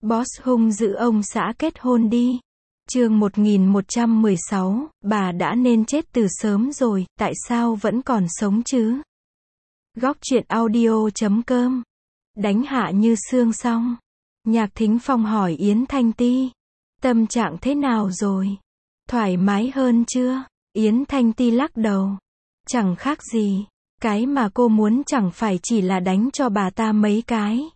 Boss hung dữ ông xã kết hôn đi. Chương 1116, bà đã nên chết từ sớm rồi, tại sao vẫn còn sống chứ? Góc truyện audio.com. Đánh Hạ Như Sương xong, Nhạc Thính Phong hỏi Yến Thanh Ti, tâm trạng thế nào rồi? Thoải mái hơn chưa? Yến Thanh Ti lắc đầu. Chẳng khác gì, cái mà cô muốn chẳng phải chỉ là đánh cho bà ta mấy cái.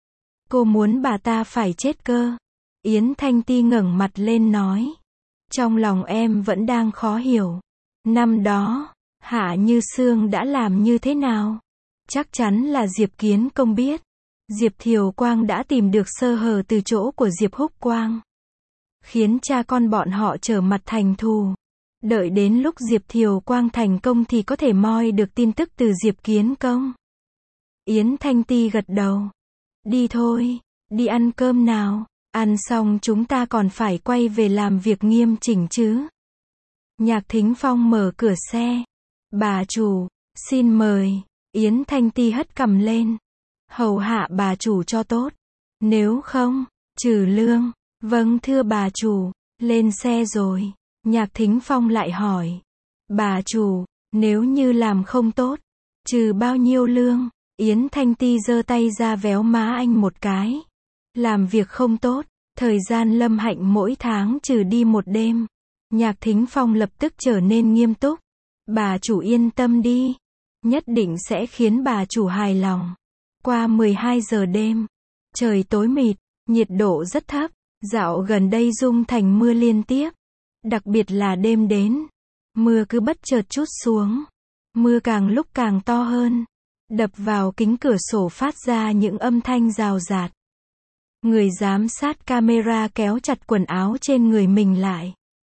Cô muốn bà ta phải chết cơ. Yến Thanh Ti ngẩng mặt lên nói. Trong lòng em vẫn đang khó hiểu. Năm đó, Hạ Như Sương đã làm như thế nào? Chắc chắn là Diệp Kiến Công biết. Diệp Thiều Quang đã tìm được sơ hở từ chỗ của Diệp Húc Quang, khiến cha con bọn họ trở mặt thành thù. Đợi đến lúc Diệp Thiều Quang thành công thì có thể moi được tin tức từ Diệp Kiến Công. Yến Thanh Ti gật đầu. Đi thôi, đi ăn cơm nào. Ăn xong chúng ta còn phải quay về làm việc nghiêm chỉnh chứ. Nhạc Thính Phong mở cửa xe. Bà chủ, xin mời. Yến Thanh Ti hất cằm lên. Hầu hạ bà chủ cho tốt. Nếu không, trừ lương. Vâng thưa bà chủ. Lên xe rồi. Nhạc Thính Phong lại hỏi. Bà chủ, nếu như làm không tốt, trừ bao nhiêu lương? Yến Thanh Ti giơ tay ra véo má anh một cái. Làm việc không tốt, thời gian Lâm Hạnh mỗi tháng trừ đi một đêm. Nhạc Thính Phong lập tức trở nên nghiêm túc. Bà chủ yên tâm đi. Nhất định sẽ khiến bà chủ hài lòng. Qua 12 giờ đêm, trời tối mịt, nhiệt độ rất thấp. Dạo gần đây Dung Thành mưa liên tiếp. Đặc biệt là đêm đến, mưa cứ bất chợt trút xuống. Mưa càng lúc càng to hơn, đập vào kính cửa sổ phát ra những âm thanh rào rạt. Người giám sát camera kéo chặt quần áo trên người mình lại.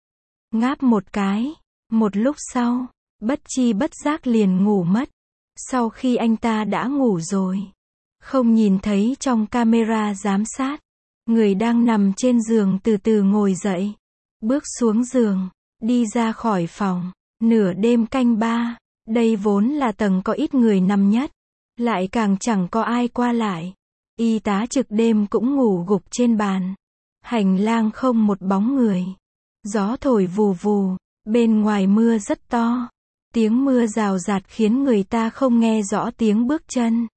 Ngáp một cái, một lúc sau, bất chi bất giác liền ngủ mất. Sau khi anh ta đã ngủ rồi, không nhìn thấy trong camera giám sát, người đang nằm trên giường từ từ ngồi dậy. Bước xuống giường, đi ra khỏi phòng. Nửa đêm canh 3, đây vốn là tầng có ít người nằm nhất, lại càng chẳng có ai qua lại. Y tá trực đêm cũng ngủ gục trên bàn. Hành lang không một bóng người. Gió thổi vù vù, bên ngoài mưa rất to. Tiếng mưa rào rạt khiến người ta không nghe rõ tiếng bước chân.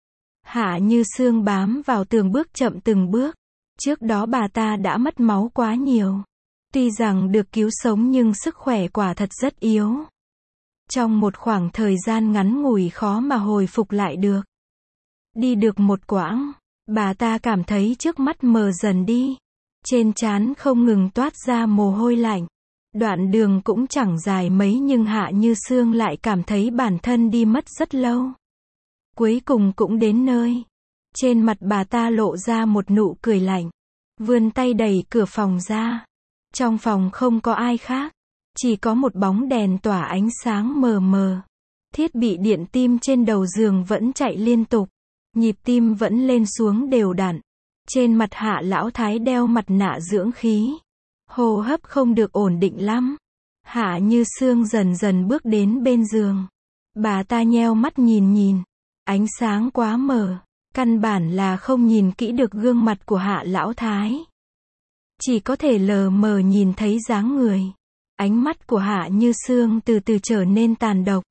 Hạ Như Sương bám vào tường bước chậm từng bước. Trước đó bà ta đã mất máu quá nhiều. Tuy rằng được cứu sống nhưng sức khỏe quả thật rất yếu. Trong một khoảng thời gian ngắn ngủi khó mà hồi phục lại được. Đi được một quãng, bà ta cảm thấy trước mắt mờ dần đi. Trên trán không ngừng toát ra mồ hôi lạnh. Đoạn đường cũng chẳng dài mấy nhưng Hạ Như Sương lại cảm thấy bản thân đi mất rất lâu. Cuối cùng cũng đến nơi. Trên mặt bà ta lộ ra một nụ cười lạnh. Vươn tay đẩy cửa phòng ra. Trong phòng không có ai khác, chỉ có một bóng đèn tỏa ánh sáng mờ mờ. Thiết bị điện tim trên đầu giường vẫn chạy liên tục, nhịp tim vẫn lên xuống đều đặn. Trên mặt Hạ lão thái đeo mặt nạ dưỡng khí, hô hấp không được ổn định lắm. Hạ Như Sương dần dần bước đến bên giường. Bà ta nheo mắt nhìn, ánh sáng quá mờ, căn bản là không nhìn kỹ được gương mặt của Hạ lão thái. Chỉ có thể lờ mờ nhìn thấy dáng người. Ánh mắt của Hạ Như Sương từ từ trở nên tàn độc.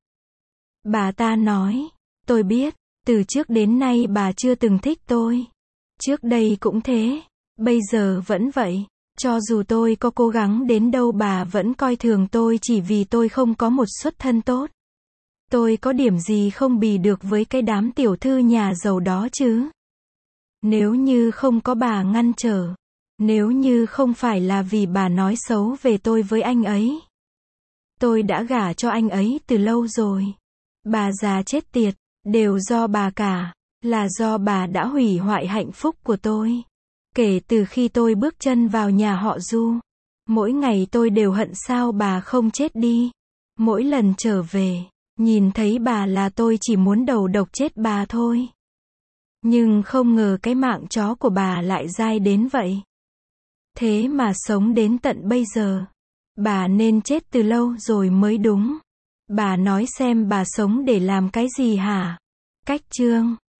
Bà ta nói, tôi biết, từ trước đến nay bà chưa từng thích tôi. Trước đây cũng thế, bây giờ vẫn vậy. Cho dù tôi có cố gắng đến đâu bà vẫn coi thường tôi chỉ vì tôi không có một xuất thân tốt. Tôi có điểm gì không bì được với cái đám tiểu thư nhà giàu đó chứ? Nếu như không có bà ngăn trở, nếu như không phải là vì bà nói xấu về tôi với anh ấy, tôi đã gả cho anh ấy từ lâu rồi. Bà già chết tiệt, đều do bà cả, là do bà đã hủy hoại hạnh phúc của tôi. Kể từ khi tôi bước chân vào nhà họ Du, mỗi ngày tôi đều hận sao bà không chết đi. Mỗi lần trở về, nhìn thấy bà là tôi chỉ muốn đầu độc chết bà thôi. Nhưng không ngờ cái mạng chó của bà lại dai đến vậy. Thế mà sống đến tận bây giờ. Bà nên chết từ lâu rồi mới đúng. Bà nói xem bà sống để làm cái gì hả? Cách chương